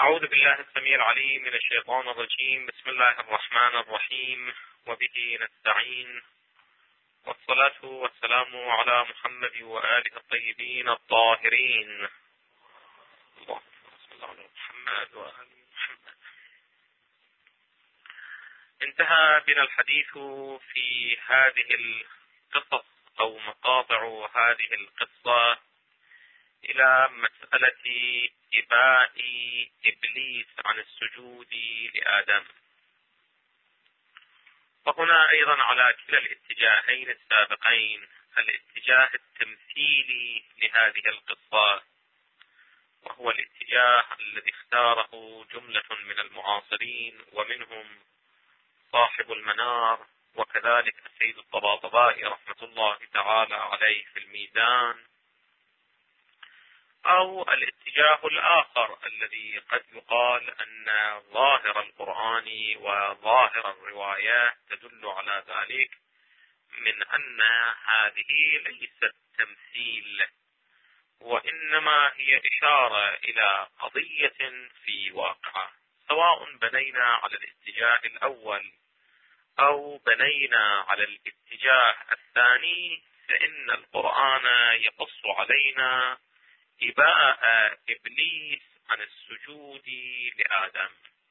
أعوذ بالله السميع العليم من الشيطان الرجيم. بسم الله الرحمن الرحيم، وبه نستعين، والصلاة والسلام على محمد وآله الطيبين الطاهرين. اللهم صل على محمد وآل محمد. انتهى بنا الحديث في هذه القصص أو مقاطع هذه القصة إلى مسألة إباء إبليس عن السجود لآدم، وهنا أيضا على كلا الاتجاهين السابقين، الاتجاه التمثيلي لهذه القصة، وهو الاتجاه الذي اختاره جملة من المعاصرين ومنهم صاحب المنار وكذلك السيد الطباطبائي رحمة الله تعالى عليه في الميزان، أو الاتجاه الآخر الذي قد يقال أن ظاهر القرآن وظاهر الروايات تدل على ذلك، من أن هذه ليست تمثيل، وإنما هي إشارة إلى قضية في واقعة. سواء بنينا على الاتجاه الأول أو بنينا على الاتجاه الثاني، فإن القرآن يقص علينا إباء إبليس عن السجود لآدم.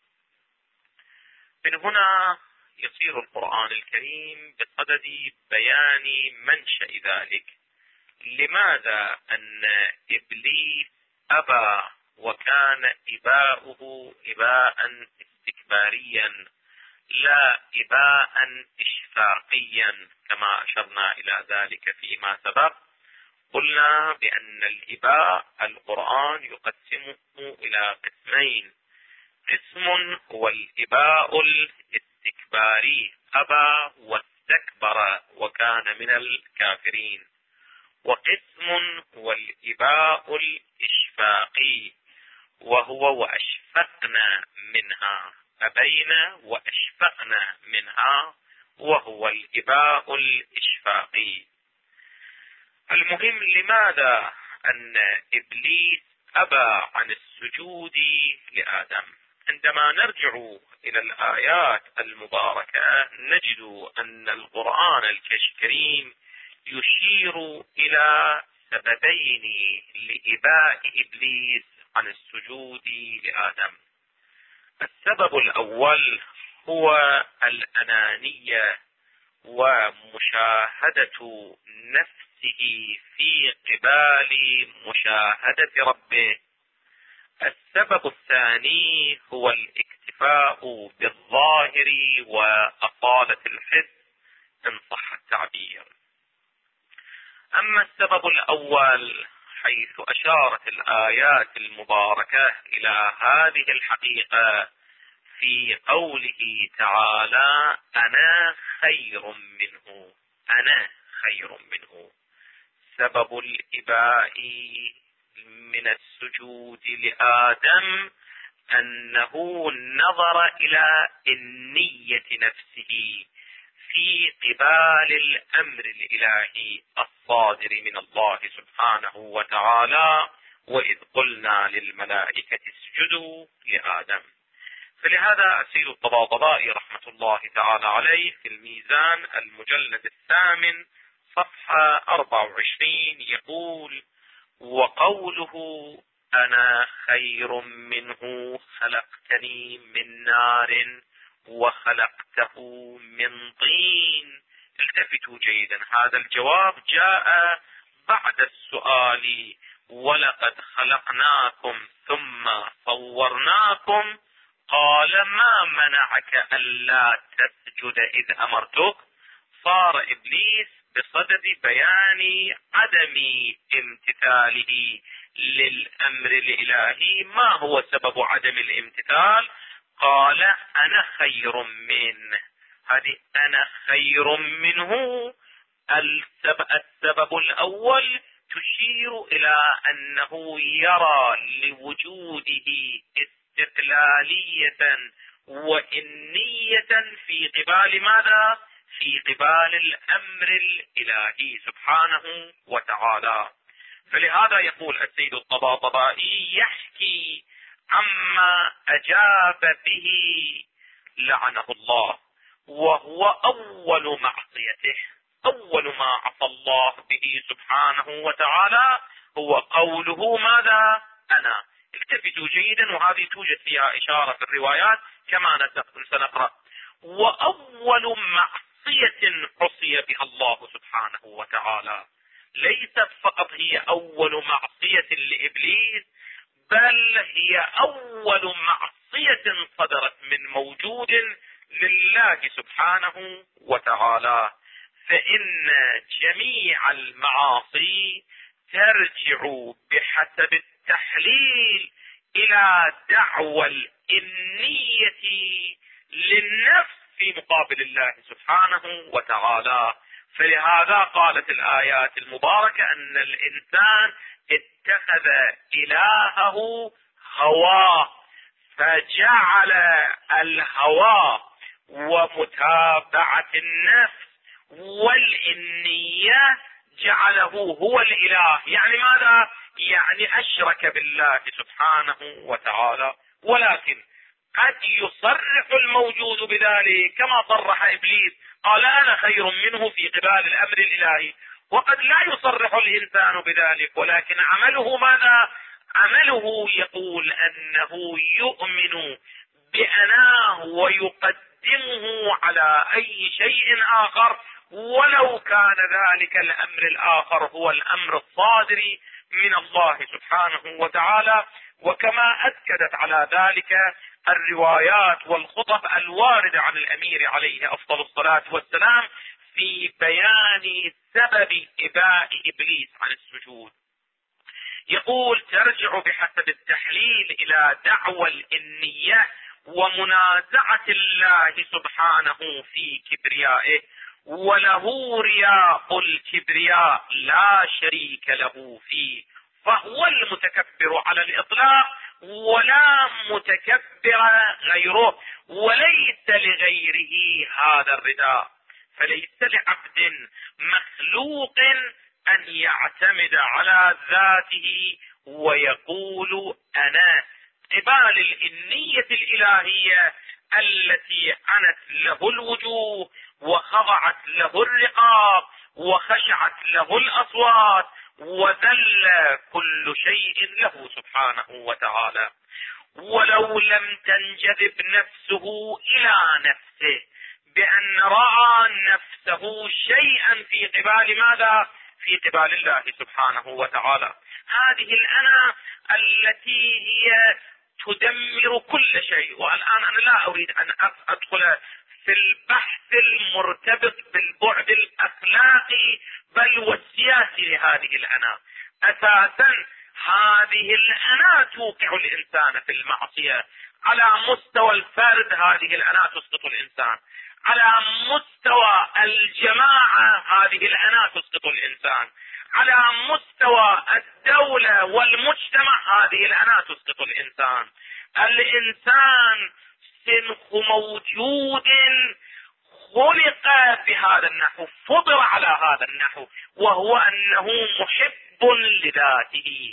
من هنا يصير القرآن الكريم بصدد بيان منشأ ذلك. لماذا أن إبليس أبى وكان إباؤه إباء استكباريا لا إباء إشفاقيا كما أشرنا إلى ذلك فيما سبق؟ قلنا بأن الإباء القرآن يقسمه إلى قسمين: قسم هو الإباء الاستكباري، أبى واستكبر وكان من الكافرين، وقسم هو الإباء الإشفاقي، وهو وأشفقنا منها، أبينا وأشفقنا منها، وهو الإباء الإشفاقي. المهم، لماذا أن إبليس أبى عن السجود لآدم؟ عندما نرجع إلى الآيات المباركة نجد أن القرآن الكريم يشير إلى سببين لإباء إبليس عن السجود لآدم. السبب الأول هو الأنانية ومشاهدة نفسه في قبال مشاهدة ربه. السبب الثاني هو الاكتفاء بالظاهر وأصالة الحس إن صح التعبير. أما السبب الأول حيث أشارت الآيات المباركة إلى هذه الحقيقة في قوله تعالى: أنا خير منه، أنا خير منه. سبب الإباء من السجود لآدم أنه نظر إلى النية نفسه في قبال الأمر الإلهي الصادر من الله سبحانه وتعالى: وإذ قلنا للملائكة اسجدوا لآدم. فلهذا السيد الطباطبائي رحمة الله تعالى عليه في الميزان المجلد 8 صفحة 24 يقول: وقوله أنا خير منه خلقتني من نار وخلقته من طين. التفتوا جيدا، هذا الجواب جاء بعد السؤال: ولقد خلقناكم ثم صورناكم، قال ما منعك ألا تسجد إذ أمرتك. صار إبليس بصدد بيان عدم امتثاله للأمر الإلهي. ما هو سبب عدم الامتثال؟ قال أنا خير منه. هذه أنا خير منه السبب الأول تشير إلى أنه يرى لوجوده استقلالية وإنية في قبال ماذا؟ في قبال الأمر الإلهي سبحانه وتعالى. فلهذا يقول السيد الطباطبائي يحكي عما أجاب به لعنه الله، وهو أول معصيته. أول ما عصى الله به سبحانه وتعالى هو قوله ماذا؟ أنا. التفتوا جيدا، وهذه توجد فيها إشارة في الروايات كما سنقرأ. وأول معصية عصي بها الله سبحانه وتعالى، ليست فقط هي أول معصية لإبليس، بل هي أول معصية صدرت من موجود لله سبحانه وتعالى. فإن جميع المعاصي ترجع بحسب التحليل إلى دعوى الإنية للنفس في مقابل الله سبحانه وتعالى. فلهذا قالت الآيات المباركة أن الإنسان اتخذ إلهه هواه، فجعل الهوى ومتابعة النفس والإنية جعله هو الإله. يعني ماذا؟ يعني أشرك بالله سبحانه وتعالى. ولكن قد يصرح الموجود بذلك كما صرح إبليس، قال أنا خير منه في قبال الأمر الإلهي. وقد لا يصرح الإنسان بذلك، ولكن عمله ماذا؟ عمله يقول أنه يؤمن بأناه ويقدمه على أي شيء آخر، ولو كان ذلك الأمر الآخر هو الأمر الصادر من الله سبحانه وتعالى. وكما أكدت على ذلك الروايات والخطب الواردة عن الأمير عليه أفضل الصلاة والسلام في بيان سبب إباء إبليس عن السجود. يقول ترجع بحسب التحليل إلى دعوى الإنية ومنازعة الله سبحانه في كبريائه، وله رياء الكبرياء لا شريك له فيه، فهو المتكبر على الإطلاق ولا متكبر غيره، وليس لغيره هذا الرداء. فليس لعبد مخلوق أن يعتمد على ذاته ويقول أنا. قبال الإنية الإلهية التي عنت له الوجوه وخضعت له الرقاب وخشعت له الأصوات وذل كل شيء له سبحانه وتعالى. ولو لم تنجذب نفسه إلى نفسه بأن رأى نفسه شيئا في قبال ماذا؟ في قبال الله سبحانه وتعالى. هذه الأنا التي هي تدمر كل شيء. والآن أنا لا أريد أن أدخل في البحث المرتبط بالبعد الأخلاقي بل والسياسي لهذه الأنا. أساسا هذه الأنا توقع الإنسان في المعصية. على مستوى الفرد هذه الأنا تسقط الإنسان، على مستوى الجماعة هذه الأنا تسقط الإنسان، على مستوى الدولة والمجتمع هذه الأنا تسقط الإنسان. الإنسان سنخ موجود خلق بهذا النحو، فطر على هذا النحو، وهو أنه محب لذاته،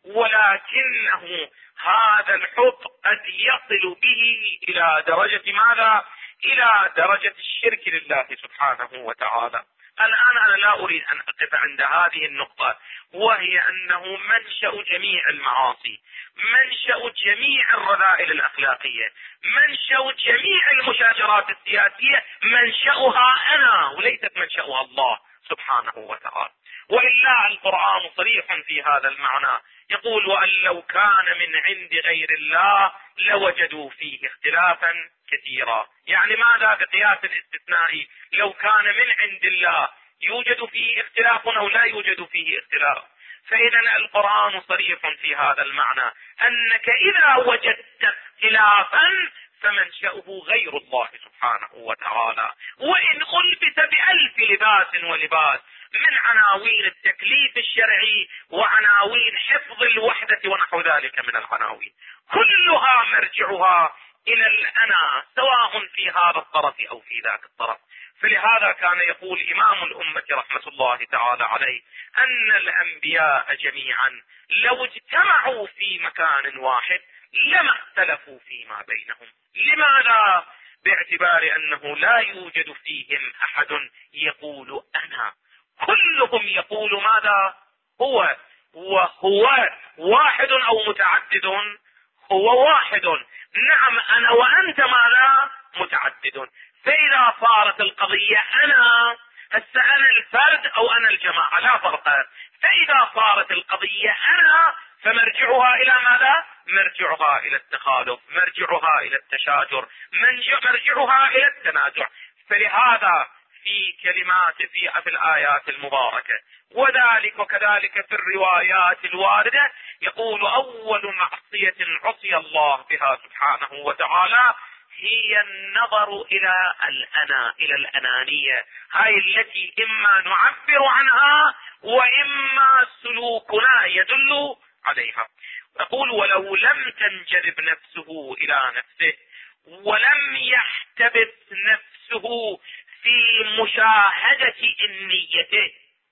ولكنه هذا الحب قد يصل به إلى درجة ماذا؟ إلى درجة الشرك لله سبحانه وتعالى. الآن أنا لا أريد أن أقف عند هذه النقطة، وهي أنه منشأ جميع المعاصي، منشأ جميع الرذائل الأخلاقية، منشأ جميع المشاجرات السياسية، منشأها أنا وليست منشأها الله سبحانه وتعالى. وإلا القرآن صريح في هذا المعنى، يقول وأن لو كان من عند غير الله لوجدوا فيه اختلافا كثيرا. يعني ماذا بقياس الاستثناء؟ لو كان من عند الله يوجد فيه اختلاف أو لا يوجد فيه اختلاف. فإذا القرآن صريح في هذا المعنى، أنك إذا وجدت اختلافا فمنشأه غير الله سبحانه وتعالى، وإن ألبس بألف لباس ولباس من عناوين التكليف الشرعي وعناوين حفظ الوحدة ونحو ذلك من العناوين، كلها مرجعها إلى الأنا، سواء في هذا الطرف أو في ذاك الطرف. فلهذا كان يقول إمام الأمة رحمة الله تعالى عليه أن الأنبياء جميعا لو اجتمعوا في مكان واحد لما اختلفوا فيما بينهم. لماذا؟ باعتبار أنه لا يوجد فيهم أحد يقول أنا، كلهم يقول ماذا؟ هو. وهو واحد أو متعدد؟ هو واحد. نعم أنا وأنت ماذا؟ متعدد. فإذا صارت القضية أنا، هسه أنا الفرد أو أنا الجماعة لا فرق. فإذا صارت القضية أنا فمرجعها إلى ماذا؟ مرجعها إلى التخالف، مرجعها إلى التشاجر، مرجعها إلى التنازع. فلهذا في كلمات في الآيات المباركة وذلك وكذلك في الروايات الواردة يقول أول معصية عصي الله بها سبحانه وتعالى هي النظر إلى إلى الأنانية، هاي التي إما نعبر عنها وإما سلوكنا يدل عليها. يقول ولو لم تنجذب نفسه إلى نفسه ولم يحتبس نفسه في مشاهدة النية،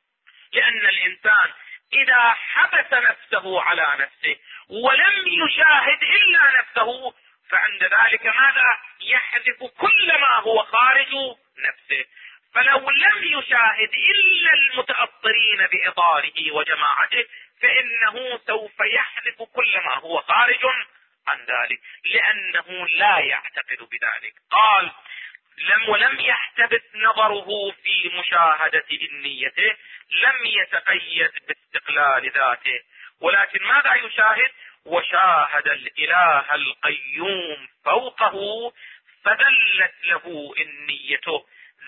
لأن الإنسان إذا حبس نفسه على نفسه ولم يشاهد إلا نفسه فعند ذلك ماذا؟ يحذف كل ما هو خارج نفسه. فلو لم يشاهد إلا المتأطرين بإطاره وجماعته فإنه سوف يحذف كل ما هو خارج عن ذلك، لأنه لا يعتقد بذلك. قال ولم يحتبس نظره في مشاهدة النية، لم يتقيد باستقلال ذاته، ولكن ماذا يشاهد؟ وشاهد الإله القيوم فوقه فذلت له النية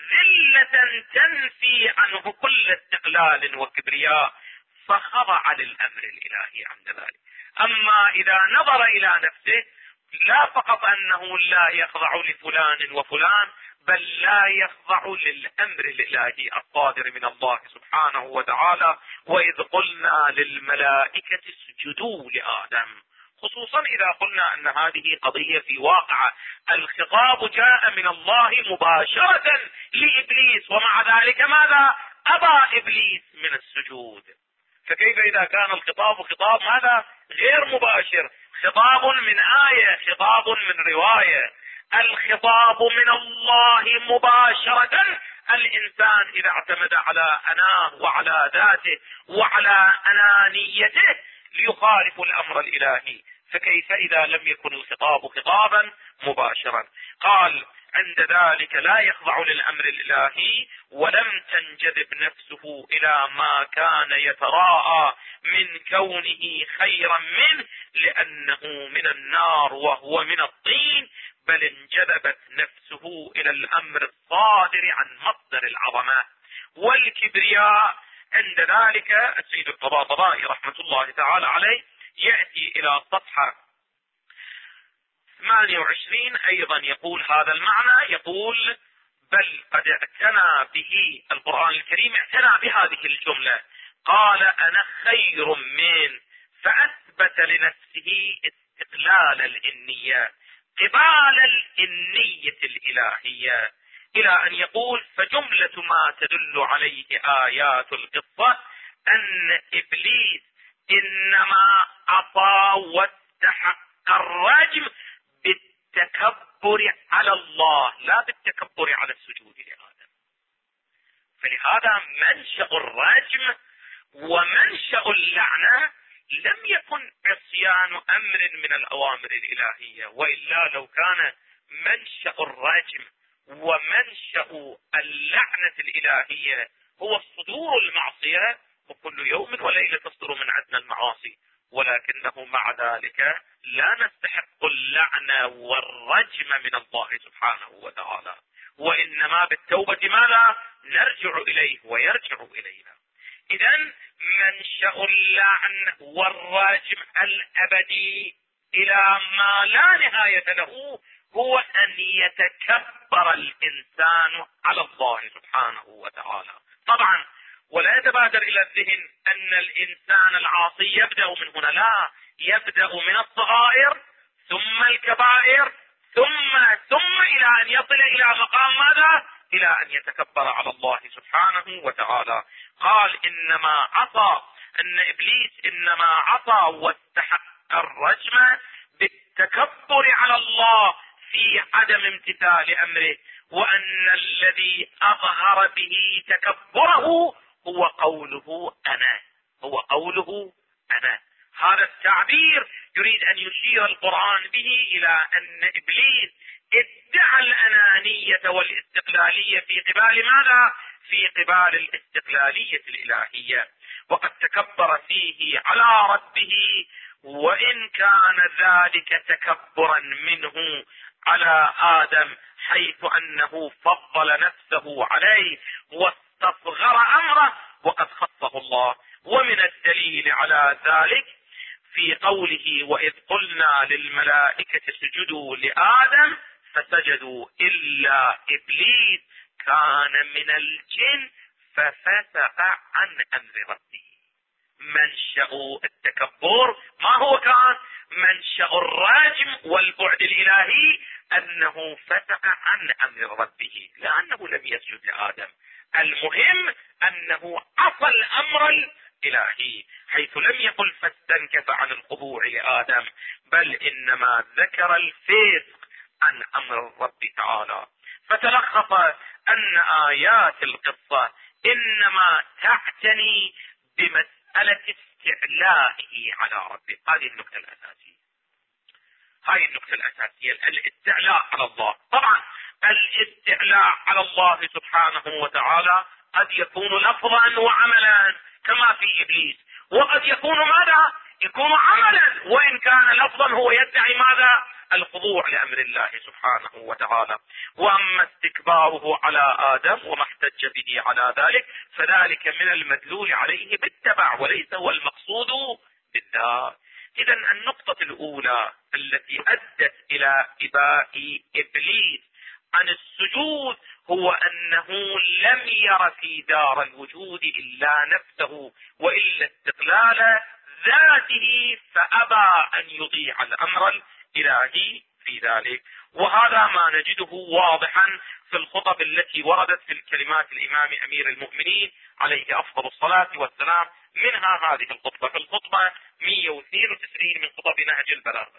ذلة تنفي عنه كل استقلال وكبرياء، فخضع للأمر الإلهي عند ذلك. أما إذا نظر إلى نفسه لا فقط أنه لا يخضع لفلان وفلان، بل لا يخضع للأمر الإلهي الصادر من الله سبحانه وتعالى وإذ قلنا للملائكة اسجدوا لآدم، خصوصا إذا قلنا أن هذه قضية في واقع الخطاب جاء من الله مباشرة لإبليس، ومع ذلك ماذا؟ أبى إبليس من السجود. فكيف إذا كان الخطاب خطاب ماذا؟ غير مباشر، خطاب من آية، خطاب من رواية. الخطاب من الله مباشرة، الإنسان إذا اعتمد على أناه وعلى ذاته وعلى أنانيته ليخالف الأمر الإلهي، فكيف إذا لم يكن الخطاب خطابا مباشرا؟ قال عند ذلك لا يخضع للأمر الإلهي ولم تنجذب نفسه إلى ما كان يتراءى من كونه خيرا منه لأنه من النار وهو من الطين، بل انجذبت نفسه إلى الأمر الصادر عن مصدر العظمة والكبرياء. عند ذلك السيد الطباطبائي رحمة الله تعالى عليه يأتي إلى صفحة 28 أيضا يقول هذا المعنى، يقول بل قد اعتنى به القرآن الكريم، اعتنى بهذه الجملة، قال أنا خير من، فأثبت لنفسه استقلال الإنية قبال الإنية الإلهية، إلى أن يقول فجملة ما تدل عليه آيات القصة أن إبليس إنما عصى واستحق الرجم بالتكبر على الله لا بالتكبر على السجود لآدم. فلهذا منشأ الرجم ومنشأ اللعنة لم يكن عصيان أمر من الأوامر الإلهية، وإلا لو كان منشأ الرجم ومنشأ اللعنة الإلهية هو صدور المعصية، وكل يوم وليلة تصدر من عندنا المعاصي، ولكنه مع ذلك لا نستحق اللعنة والرجم من الله سبحانه وتعالى، وإنما بالتوبة ماذا؟ نرجع إليه ويرجع إلينا. إذن منشأ اللعن والرجم الأبدي إلى ما لا نهاية له هو أن يتكبر الإنسان على الله سبحانه وتعالى. طبعا ولا يتبادر إلى الذهن أن الإنسان العاصي يبدأ من هنا، لا، يبدأ من الصغائر ثم الكبائر ثم إلى أن يصل إلى مقام ماذا؟ إلى أن يتكبر على الله سبحانه وتعالى. قال إنما عصى، أن إبليس إنما عصى واستحق الرجم بالتكبر على الله في عدم امتثال أمره، وأن الذي أظهر به تكبره هو قوله أنا. هذا التعبير يريد أن يشير القرآن به إلى أن إبليس ادعى الأنانية والاستقلالية في قبال ماذا؟ في قبال الاستقلالية الإلهية، وقد تكبر فيه على ربه، وإن كان ذلك تكبرا منه على آدم، حيث أنه فضل نفسه عليه واستصغر أمره وقد خصه الله. ومن الدليل على ذلك في قوله: وإذ قلنا للملائكة اسجدوا لآدم فسجدوا إلا إبليس كان من الجن ففسق عن أمر ربه. منشأ التكبر ما هو كان؟ منشأ الرجم والبعد الإلهي أنه فسق عن أمر ربه، لأنه لم يسجد لآدم. المهم أنه عصى الأمر الإلهي، حيث لم يقل فاستنكف عن الخضوع لآدم، بل إنما ذكر الفسق عن أمر الرب تعالى. فتلخص أن آيات القصة إنما تعتني بمسألة استعلائه على ربه. هذه النقطة الأساسية، الاستعلاء على الله. طبعا الاستعلاء على الله سبحانه وتعالى قد يكون لفظا وعملا كما في إبليس، وقد يكون ماذا؟ يكون عملا، وإن كان لفظا هو يدعي ماذا؟ الخضوع لأمر الله سبحانه وتعالى. وأما استكباره على آدم وما احتج به على ذلك فذلك من المدلول عليه بالتبع، وليس هو المقصود بالذات. إذا النقطة الأولى التي أدت إلى إباء إبليس عن السجود هو أنه لم ير في دار الوجود إلا نفسه وإلا استقلال ذاته، فأبى أن يضيع الأمر الإلهي في ذلك. وهذا ما نجده واضحا في الخطب التي وردت في الكلمات الإمام أمير المؤمنين عليه أفضل الصلاة والسلام، منها هذه الخطبة، في الخطبة 192 من خطب نهج البلاغة.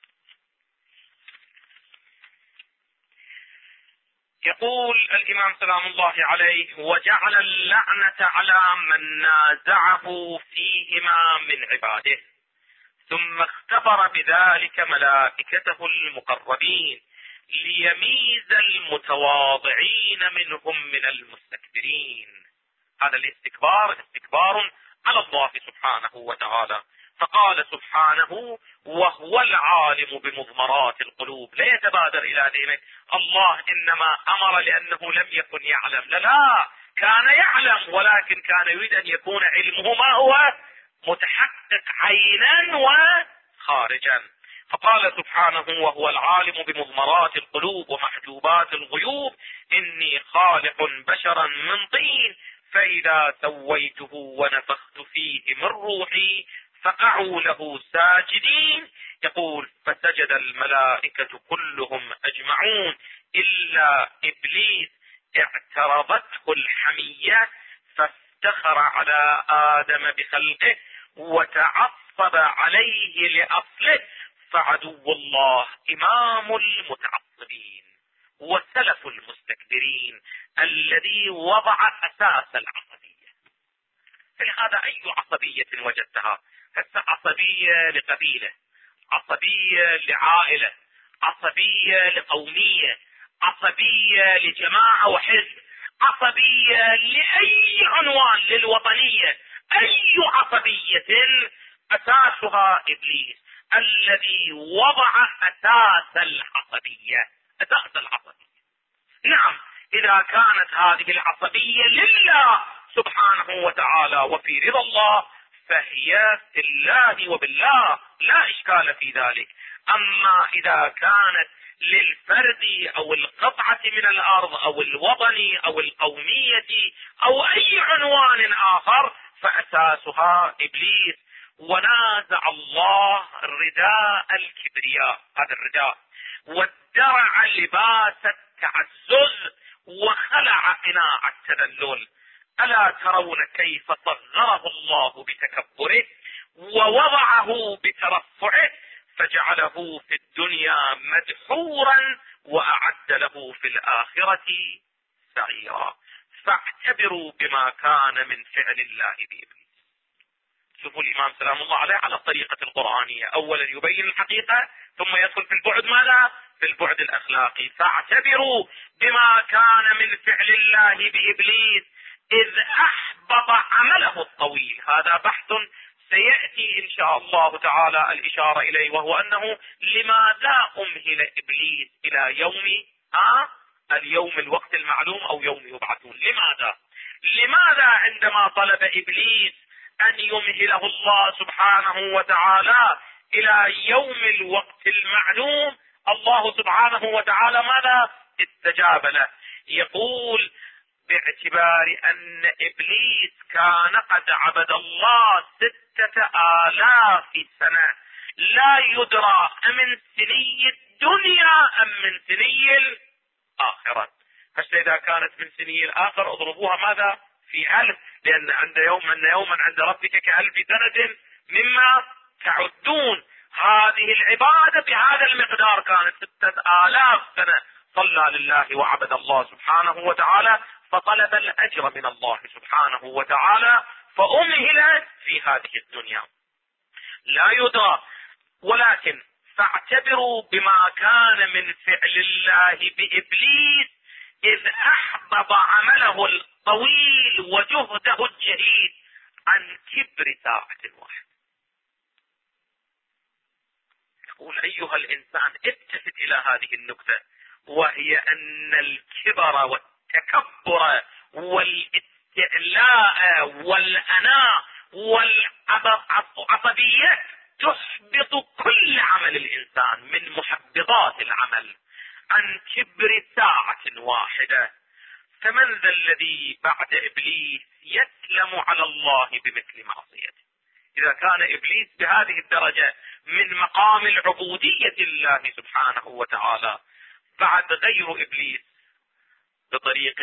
يقول الإمام سلام الله عليه: وجعل اللعنة على من نازعه فيهما من عباده، ثم اختبر بذلك ملائكته المقربين ليميز المتواضعين منهم من المستكبرين. هذا الاستكبار استكبار على الله سبحانه وتعالى. فقال سبحانه: وهو العالم بمضمرات القلوب. لا يتبادر إلى ذهنك الله إنما أمر لأنه لم يكن يعلم، لا، كان يعلم، ولكن كان يريد أن يكون علمه ما هو؟ متحقق عينا وخارجا. فقال سبحانه: وهو العالم بمضمرات القلوب ومحجوبات الغيوب، إني خالق بشرا من طين فإذا سويته ونفخت فيه من روحي فقعوا له ساجدين. يقول: فسجد الملائكة كلهم أجمعون إلا إبليس اعترضته الحمية فافتخر على آدم بخلقه وتعصب عليه لأصله، فعدو الله إمام المتعصبين وسلف المستكبرين الذي وضع أساس العصبية. فلهذا أي عصبية وجدتها؟ عصبية لقبيلة، عصبية لعائلة، عصبية لقومية، عصبية لجماعة وحزب، عصبية لأي عنوان للوطنية، أي عصبية أساسها إبليس الذي وضع أساس العصبية. نعم، إذا كانت هذه العصبية لله سبحانه وتعالى وفي رضا الله فهي في الله وبالله، لا إشكال في ذلك. أما إذا كانت للفرد أو القطعة من الأرض أو الوطني أو القومية أو أي عنوان آخر فأساسها إبليس. ونازع الله رداء الكبرياء، هذا الرداء، وادرع لباس التعزز، وخلع قناع التذلل. ألا ترون كيف صغره الله بتكبره ووضعه بترفعه، فجعله في الدنيا مدحورا وأعد له في الآخرة سعيرا. فاعتبروا بما كان من فعل الله بإبليس. شوفوا الإمام سلام الله عليه على الطريقة القرآنية، أولا يبين الحقيقة ثم يدخل في البعد ماذا؟ في البعد الأخلاقي. فاعتبروا بما كان من فعل الله بإبليس إذ أحبط عمله الطويل. هذا بحث سيأتي إن شاء الله تعالى الإشارة إليه، وهو أنه لماذا أمهل إبليس إلى اليوم الوقت المعلوم أو يوم يبعثون؟ لماذا عندما طلب إبليس أن يمهله الله سبحانه وتعالى إلى يوم الوقت المعلوم، الله سبحانه وتعالى ماذا استجاب له؟ يقول باعتبار أن إبليس كان قد عبد الله 6000 سنة، لا يدرى من سني الدنيا أم من سني الآخرة. حتى إذا كانت من سني الآخرة اضربوها ماذا؟ في 1000، لأن يوما عند ربك ك1000 سنة مما تعدون. هذه العبادة بهذا المقدار كانت 6000 سنة صلى لله وعبد الله سبحانه وتعالى، فطلب الأجر من الله سبحانه وتعالى، فأمهل في هذه الدنيا لا يدرى. ولكن فاعتبروا بما كان من فعل الله بإبليس إذ أحبط عمله الطويل وجهده الجهيد عن كبر ساعة واحدة. يقول أيها الإنسان التفت إلى هذه النكتة، وهي أن الكبر والتكبر والاستعلاء والأناء والعصبية تحبط كل عمل الإنسان من محبطات العمل عن كبر ساعة واحدة. فمن ذا الذي بعد إبليس يسلم على الله بمثل معصيته؟ إذا كان إبليس بهذه الدرجة من مقام العبودية لله سبحانه وتعالى، بعد غير إبليس بطريق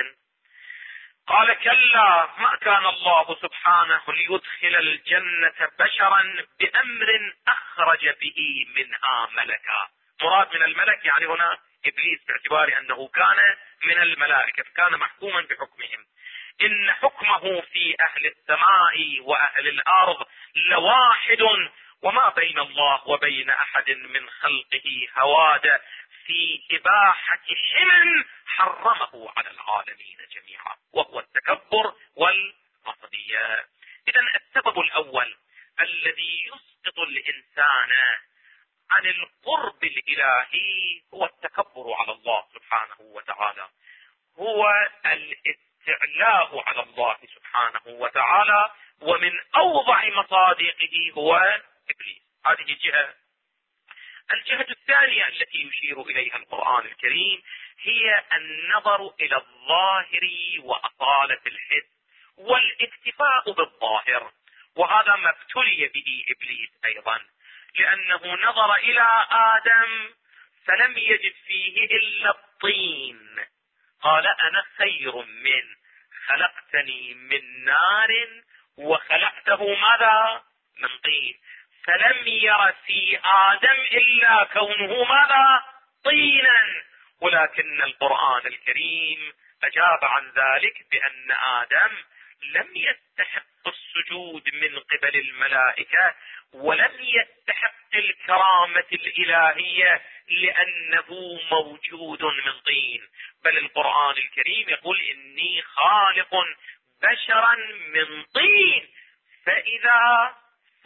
قال كلا ما كان الله سبحانه ليدخل الجنة بشرا بأمر أخرج به منها ملكا. مراد من الملك يعني هنا إبليس، باعتبار أنه كان من الملائكة كان محكوما بحكمهم. إن حكمه في أهل السماء وأهل الأرض لواحد، وما بين الله وبين أحد من خلقه هواد في إباحة حل حرمه على العالمين جميعا، وهو التكبر والعصبية. إذا السبب الأول الذي يسقط الإنسان عن القرب الإلهي هو التكبر على الله سبحانه وتعالى، هو الاستعلاء على الله سبحانه وتعالى، ومن أوضع مصادقه هو إبليس. هذه جهة. الجهة الثانية التي يشير إليها القرآن الكريم هي النظر إلى الظاهر وأصالة الحس والاكتفاء بالظاهر، وهذا ما ابتلي به إبليس أيضا، لأنه نظر إلى آدم فلم يجد فيه إلا الطين، قال أنا خير منه خلقتني من نار وخلقته ماذا؟ من طين. فلم ير في آدم إلا كونه ماذا؟ طينا. ولكن القرآن الكريم أجاب عن ذلك بأن آدم لم يستحق السجود من قبل الملائكة، ولم يستحق الكرامة الإلهية لأنه موجود من طين، بل القرآن الكريم يقول إني خالق بشرا من طين فإذا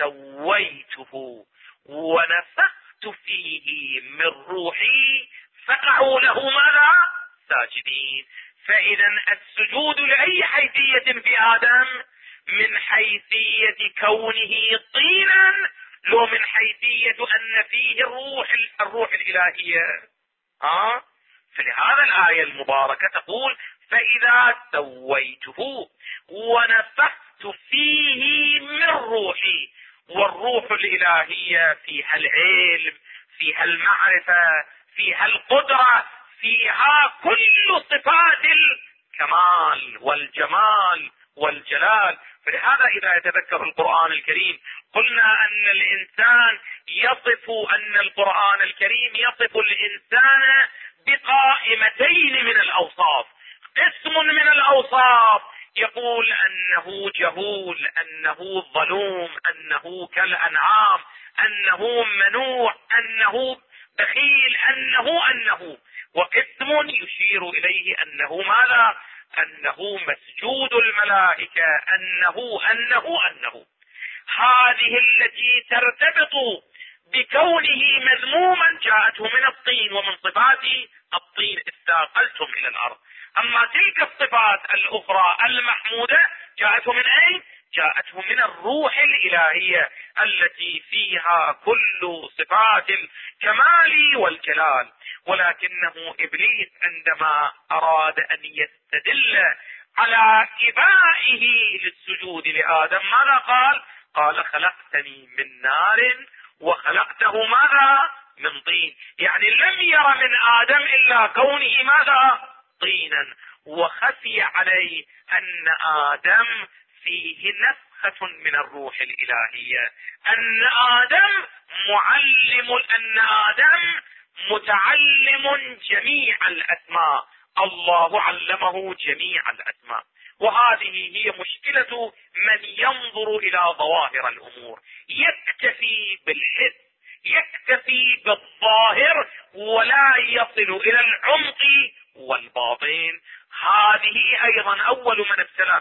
سويته ونفخت فيه من روحي فقعوا له ماذا؟ ساجدين. فإذا السجود لأي حيثية في آدم؟ من حيثية كونه طينا، لو من حيثية أن فيه الروح الإلهية. فلهذا الآية المباركة تقول فإذا سويته ونفخت فيه من روحي. والروح الإلهية فيها العلم، فيها المعرفة، فيها القدرة، فيها كل صفات الكمال والجمال والجلال. فلهذا إذا يتذكر القرآن الكريم قلنا أن القرآن الكريم يصف الإنسان بقائمتين من الأوصاف. قسم من الأوصاف يقول أنه جهول، أنه ظلوم، أنه كالأنعام، أنه منوع، أنه بخيل، أنه وقسم يشير إليه أنه ماذا؟ أنه مسجود الملائكة، أنه هذه التي ترتبط بكونه مذموما جاءته من الطين، ومن صفات الطين استاقلتم إلى الأرض. أما تلك الصفات الأخرى المحمودة جاءته من أين؟ جاءته من الروح الإلهية التي فيها كل صفات الكمال والجلال. ولكنه إبليس عندما أراد أن يستدل على إبائه للسجود لآدم ماذا قال؟ قال خلقتني من نار وخلقته ماذا؟ من طين. يعني لم ير من آدم إلا كونه ماذا؟ طينا. وخفي عليه أن آدم فيه نفخة من الروح الإلهية، أن آدم متعلم جميع الأسماء، الله علمه جميع الأسماء. وهذه هي مشكلة من ينظر إلى ظواهر الأمور، يكتفي بالحس، يكتفي بالظاهر، ولا يصل إلى العمق والباطن. هذه أيضا أول من ابتلى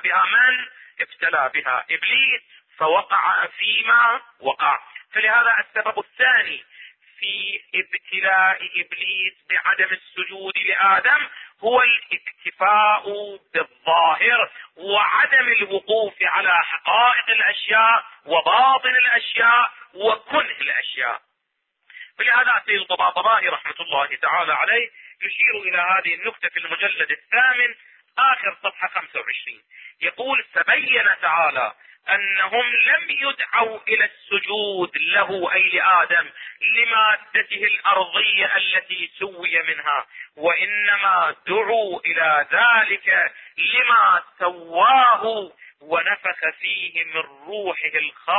بها إبليس، فوقع فيما وقع. فلهذا السبب الثاني في ابتلاء إبليس بعدم السجود لآدم هو الاكتفاء بالظاهر، وعدم الوقوف على حقائق الأشياء وباطن الأشياء وكنه الأشياء. فلهذا سيد الطباطبائي رحمة الله تعالى عليه يشير إلى هذه النكتة في المجلد 8 آخر صفحة 25، يقول: تبين تعالى أنهم لم يدعوا إلى السجود له أي لآدم لمادته الأرضية التي سوي منها، وإنما دعوا إلى ذلك لما سواه ونفخ فيه من روحه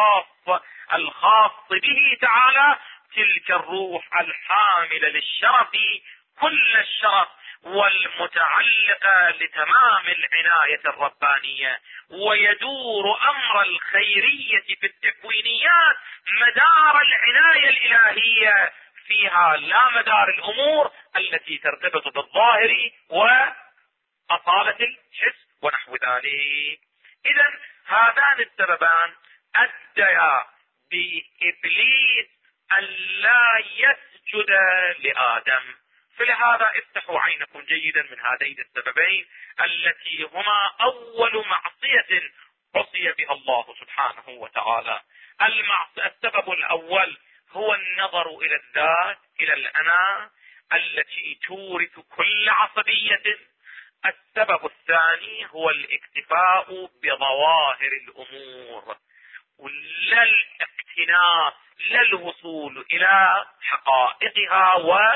الخاص به تعالى، تلك الروح الحاملة للشرف كل الشرف والمتعلقة لتمام العناية الربانية، ويدور أمر الخيرية في التكوينيات مدار العناية الإلهية فيها، لا مدار الأمور التي ترتبط بالظاهر وأصالة الحس ونحو ذلك. إذن هذان السببان أديا بإبليس أن لا يسجد لآدم. فلهذا افتحوا عينكم جيدا من هذين السببين التي هما أول معصية عصي بها الله سبحانه وتعالى. السبب الأول هو النظر إلى الذات، إلى الأنا التي تورث كل عصبية. السبب الثاني هو الاكتفاء بظواهر الأمور، لا الاقتناء، لا الوصول إلى حقائقها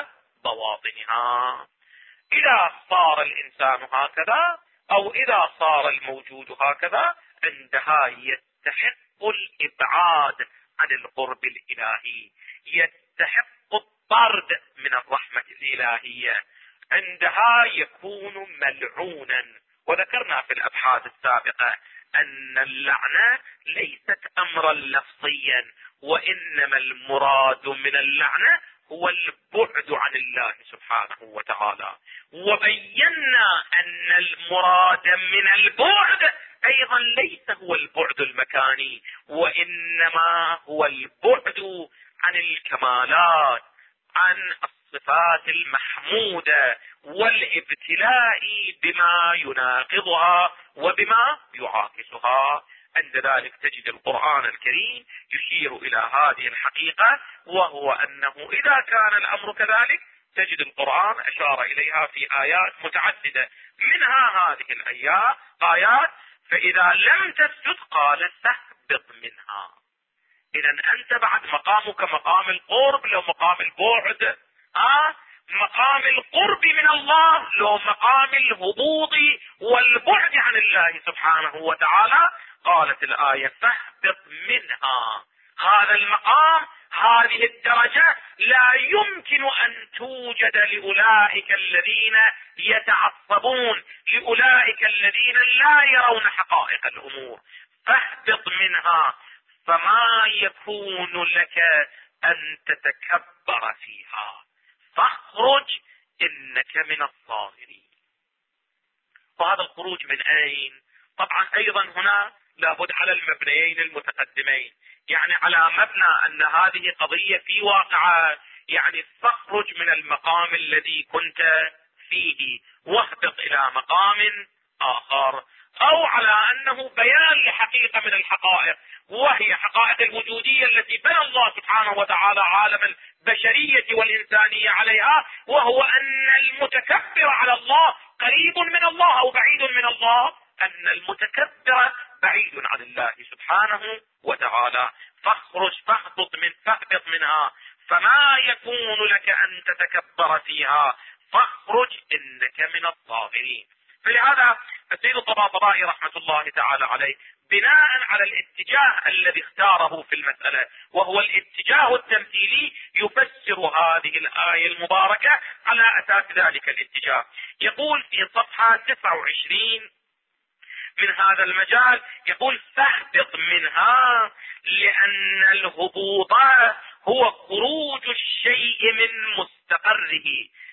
وبواطنها. إذا صار الإنسان هكذا، أو إذا صار الموجود هكذا، عندها يستحق الإبعاد عن القرب الإلهي، يستحق الطرد من الرحمة الإلهية، عندها يكون ملعونا. وذكرنا في الأبحاث السابقة أن اللعنة ليست أمرا لفظيا، وإنما المراد من اللعنة هو البعد عن الله سبحانه وتعالى. وبينا أن المراد من البعد أيضا ليس هو البعد المكاني، وإنما هو البعد عن الكمالات، عن الصفات المحمودة، والابتلاء بما يناقضها وبما يعاكسها. عند ذلك تجد القرآن الكريم يشير إلى هذه الحقيقة، وهو أنه إذا كان الأمر كذلك تجد القرآن أشار إليها في آيات متعددة، منها هذه الآيات: فإذا لم تسجد قال فاهبط منها. إذا أنت بعد مقامك مقام القرب لو مقام البعد، مقام القرب من الله لو مقام الهبوط والبعد عن الله سبحانه وتعالى. قالت الآية فاهبط منها. هذا المقام، هذه الدرجة لا يمكن أن توجد لأولئك الذين يتعصبون، لأولئك الذين لا يرون حقائق الأمور. فاهبط منها فما يكون لك أن تتكبر فيها، فاخرج إنك من الصاغرين. وهذا الخروج من أين؟ طبعا أيضا هنا لابد على المبنيين المتقدمين، يعني على مبنى أن هذه قضية في واقعها، يعني فاخرج من المقام الذي كنت فيه واهبط إلى مقام آخر، أو على أنه بيان لحقيقة من الحقائق، وهي حقائق الوجودية التي بنى الله سبحانه وتعالى عالم البشرية والإنسانية عليها، وهو أن المتكبر على الله قريب من الله أو بعيد من الله، أن المتكبر بعيد عن الله سبحانه وتعالى. فاهبط منها فما يكون لك أن تتكبر فيها، فاخرج إنك من الصاغرين. فلهذا السيد الطباطبائي رحمة الله تعالى عليه بناء على الاتجاه الذي اختاره في المسألة، وهو الاتجاه التمثيلي، يفسر هذه الآية المباركة على أساس ذلك الاتجاه. يقول في صفحة 29 من هذا المجال، يقول فاهبط منها لأن الهبوط هو خروج الشيء من مستقره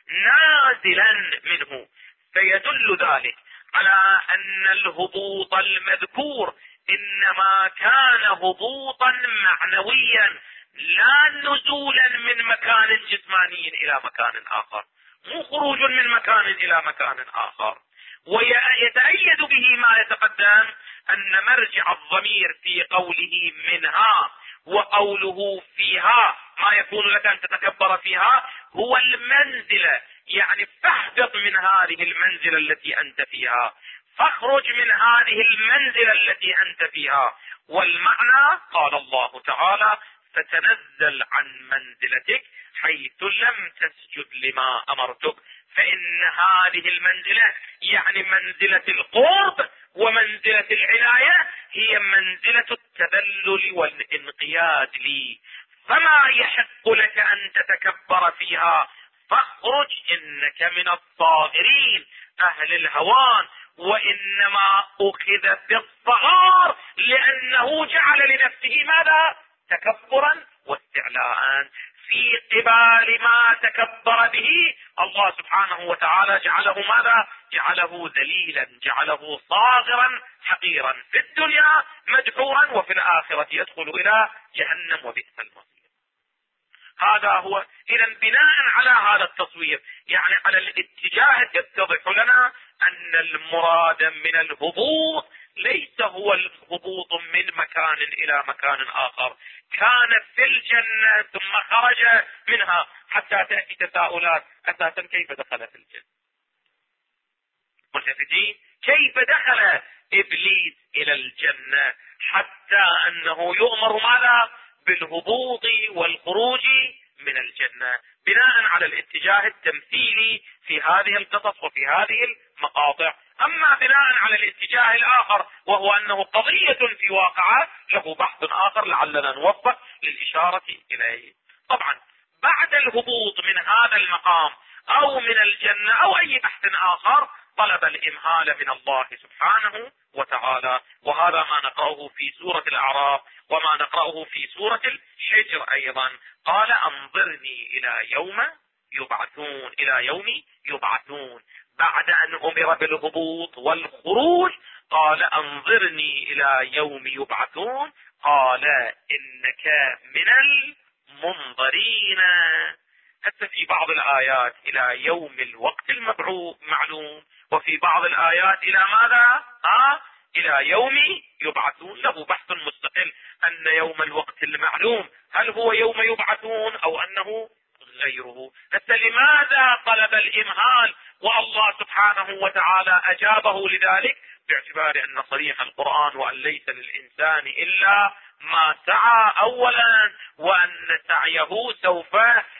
نازلا منه، فيدل ذلك على أن الهبوط المذكور إنما كان هبوطا معنويا لا نزولا من مكان جسماني إلى مكان آخر، مو خروج من مكان إلى مكان آخر. ويتأيد به ما يتقدم أن مرجع الضمير في قوله منها وقوله فيها، ما يكون لك أن تتكبر فيها، هو المنزلة، يعني فاهبط من هذه المنزلة التي أنت فيها، فاخرج من هذه المنزلة التي أنت فيها. والمعنى قال الله تعالى فتنزل عن منزلتك حيث لم تسجد لما أمرتك، فإن هذه المنزلة يعني منزلة القرب ومنزلة العناية هي منزلة التذلل والانقياد لي، فما يحق لك أن تتكبر فيها، فاخرج إنك من الصاغرين أهل الهوان. وإنما أخذ بالصغار لأنه جعل لنفسه ماذا؟ تكبرا واستعلاء. في قبال ما تكبر به الله سبحانه وتعالى جعله ماذا؟ جعله ذليلا، جعله صاغرا حقيرا، في الدنيا مدحورا وفي الآخرة يدخل إلى جهنم وبئس المصير. هذا هو. إذا بناء على هذا التصوير، يعني على الاتجاه، يتضح لنا أن المراد من الهبوط ليس هو الهبوط من مكان إلى مكان آخر، كان في الجنة ثم خرج منها، حتى تأتي تساؤلات أساسا كيف دخل في الجنة؟ ملتفتين كيف دخل إبليس إلى الجنة حتى أنه يؤمر ماذا؟ بالهبوط والخروج من الجنة، بناء على الاتجاه التمثيلي في هذه القصص وفي هذه المقاطع. أما بناء على الاتجاه الآخر وهو أنه قضية في واقعه، له بحث آخر لعلنا نوفق للإشارة إليه. طبعا بعد الهبوط من هذا المقام أو من الجنة أو أي بحث آخر، طلب الإمهال من الله سبحانه وتعالى، وهذا ما نقرأه في سورة الأعراف وما نقرأه في سورة الحجر أيضا. قال أنظرني إلى يوم يبعثون، إلى يوم يبعثون، بعد أن أمر بالهبوط والخروج قال أنظرني إلى يوم يبعثون، قال إنك من المنظرين. حتى في بعض الآيات إلى يوم الوقت المعلوم، وفي بعض الآيات إلى ماذا؟ إلى يوم يبعثون. له بحث مستقل أن يوم الوقت المعلوم هل هو يوم يبعثون أو أنه غيره. حتى لماذا طلب الإمهال والله سبحانه وتعالى أجابه لذلك؟ باعتبار أن صريح القرآن وأن ليس للإنسان إلا ما سعى أولا، وأن سعيه سوف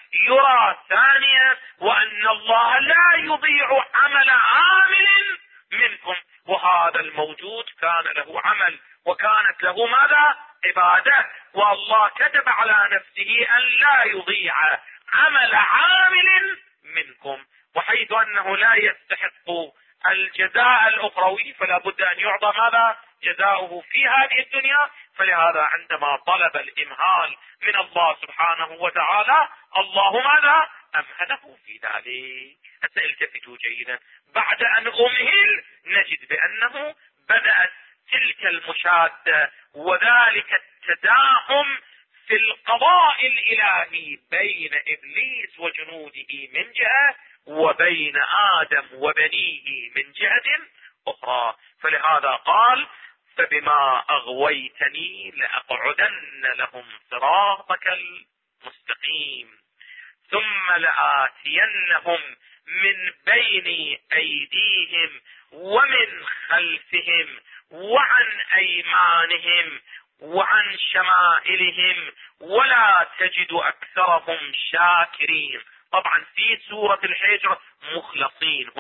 يرى ثانيا، وأن الله لا يضيع عمل عامل منكم. وهذا الموجود كان له عمل وكانت له ماذا؟ عبادة، والله كتب على نفسه أن لا يضيع عمل عامل منكم، وحيث أنه لا يستحق الجزاء الأخروي فلا بد أن يعطى ماذا؟ جزاؤه في هذه الدنيا. فلهذا عندما طلب الإمهال من الله سبحانه وتعالى، الله ماذا؟ أمهله في ذلك. التفتوا جيدا، بعد أن أمهل نجد بأنه بدأت تلك المشادة وذلك التداعم في القضاء الإلهي بين إبليس وجنوده من جهة، وبين آدم وبنيه من جهة أخرى. فلهذا قال: فبما أغويتني لأقعدن لهم صراطك المستقيم ثم لآتينهم من بين أيديهم ومن خلفهم وعن أيمانهم وعن شمائلهم ولا تجد أكثرهم شاكرين. طبعا في سورة الحجر مخلصين،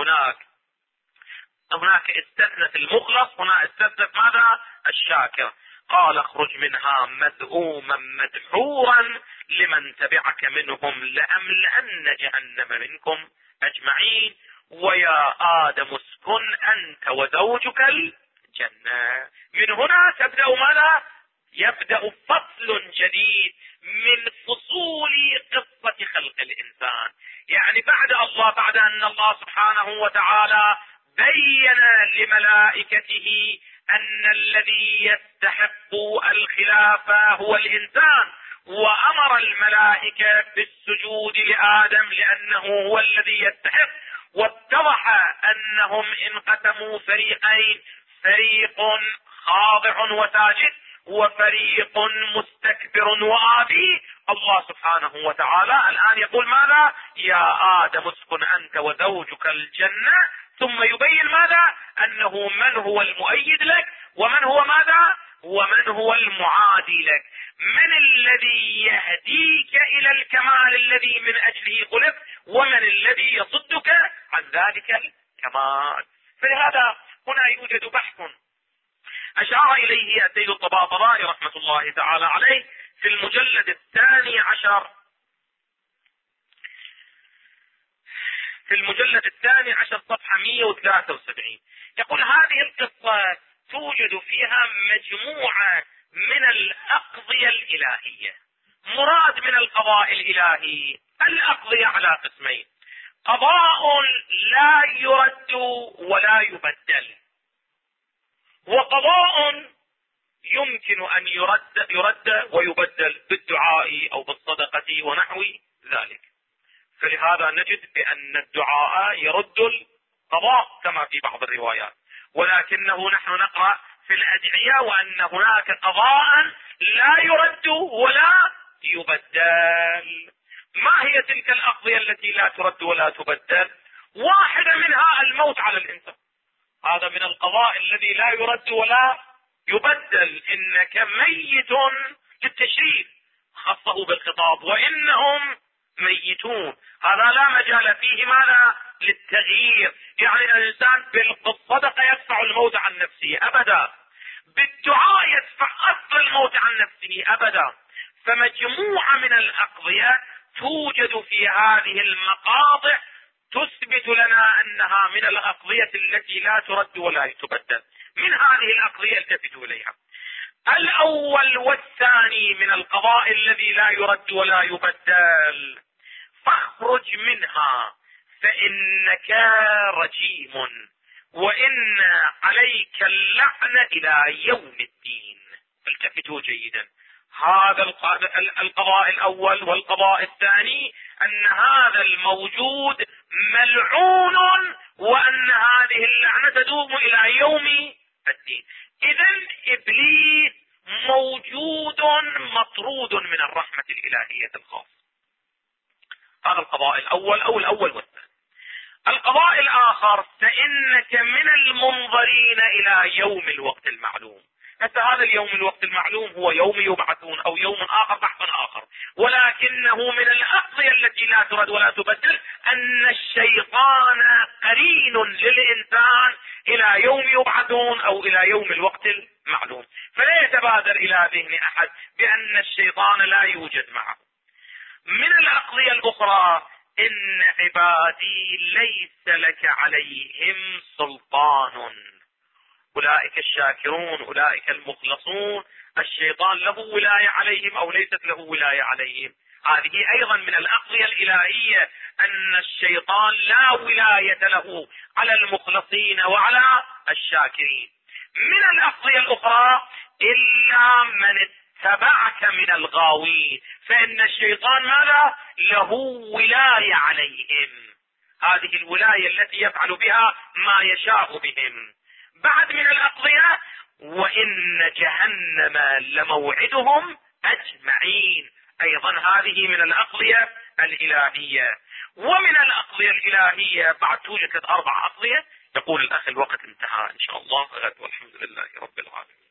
هناك استثنت المخلص، هنا استثنت ماذا؟ الشاكر. قال: اخرج منها مذءوما مدحورا لمن تبعك منهم لأملأن جهنم منكم أجمعين ويا آدم اسكن أنت وزوجك الجنة. من هنا تبدأ ماذا؟ يبدأ فصل جديد من فصول قصة خلق الإنسان. يعني بعد أن الله سبحانه وتعالى بين لملائكته أن الذي يستحق الخلافة هو الإنسان، وأمر الملائكة بالسجود لآدم لأنه هو الذي يستحق، واتضح أنهم انقسموا فريقين: فريق خاضع وساجد وفريق مستكبر وآبي. الله سبحانه وتعالى الآن يقول ماذا؟ يا آدم اسكن أنت وزوجك الجنة، ثم يبين ماذا؟ أنه من هو المؤيد لك ومن هو ماذا؟ ومن هو المعادي لك، من الذي يهديك إلى الكمال الذي من أجله خلق، ومن الذي يصدك عن ذلك الكمال. فلهذا هنا يوجد بحث أشار إليه السيد الطباطبائي رحمة الله تعالى عليه في المجلد 12 صفحة 173. يقول: هذه القصة توجد فيها مجموعة من الأقضية الإلهية. مراد من القضاء الإلهي الأقضية على قسمين: قضاء لا يرد ولا يبدل، وقضاء يمكن أن يرد ويبدل بالدعاء أو بالصدقة ونحو ذلك. فلهذا نجد بأن الدعاء يرد القضاء كما في بعض الروايات، ولكنه نحن نقرأ في الأدعية وأن هناك قضاء لا يرد ولا يبدل. ما هي تلك الأقضية التي لا ترد ولا تبدل؟ واحدة منها الموت على الإنسان، هذا من القضاء الذي لا يرد ولا يبدل. إنك ميت للتشريف، خصه بالخطاب: وإنهم ميتون. هذا لا مجال فيه ماذا؟ للتغيير. يعني الإنسان بالصدقة يدفع الموت عن نفسه أبدا، بالدعاء يدفع أصل الموت عن نفسه أبدا. فمجموعة من الأقضية توجد في هذه المقاطع تثبت لنا أنها من الأقضية التي لا ترد ولا تبدل. من هذه الأقضية التفتوا إليها: الأول والثاني من القضاء الذي لا يرد ولا يبدل: فاخرج منها فإنك رجيم وإن عليك اللعنة إلى يوم الدين. التفتوا جيدا، هذا القضاء الأول والقضاء الثاني أن هذا الموجود ملعون وأن هذه اللعنة تدوم إلى يوم الدين. إذن إبليس موجود مطرود من الرحمة الإلهية الخاصة. هذا القضاء الأول أو الأول والثاني. القضاء الآخر: فإنك من المنظرين إلى يوم الوقت المعلوم. حتى هذا اليوم الوقت المعلوم هو يوم يبعثون أو يوم آخر بحث آخر، ولكنه من الأقضية التي لا ترد ولا تبدل أن الشيطان قرين للإنسان إلى يوم يبعثون أو إلى يوم الوقت المعلوم. فلا يتبادر إلى ذهن أحد بأن الشيطان لا يوجد معه. من الأقضية الأخرى إن عبادي ليس لك عليهم سلطان. أولئك الشاكرون، أولئك المخلصون، الشيطان له ولاية عليهم أو ليست له ولاية عليهم. هذه أيضا من الأقضية الإلهية أن الشيطان لا ولاية له على المخلصين وعلى الشاكرين. من الأقضية الأخرى إلا من اتبعك من الغاوين، فإن الشيطان ماذا؟ له ولاية عليهم، هذه الولاية التي يفعل بها ما يشاء بهم. بعد من الأقضية وإن جهنم لموعدهم أجمعين، أيضا هذه من الأقضية الإلهية. ومن الأقضية الإلهية بعد توجد 4 أقضية. يقول الأخ الوقت انتهى إن شاء الله غد، والحمد لله رب العالمين.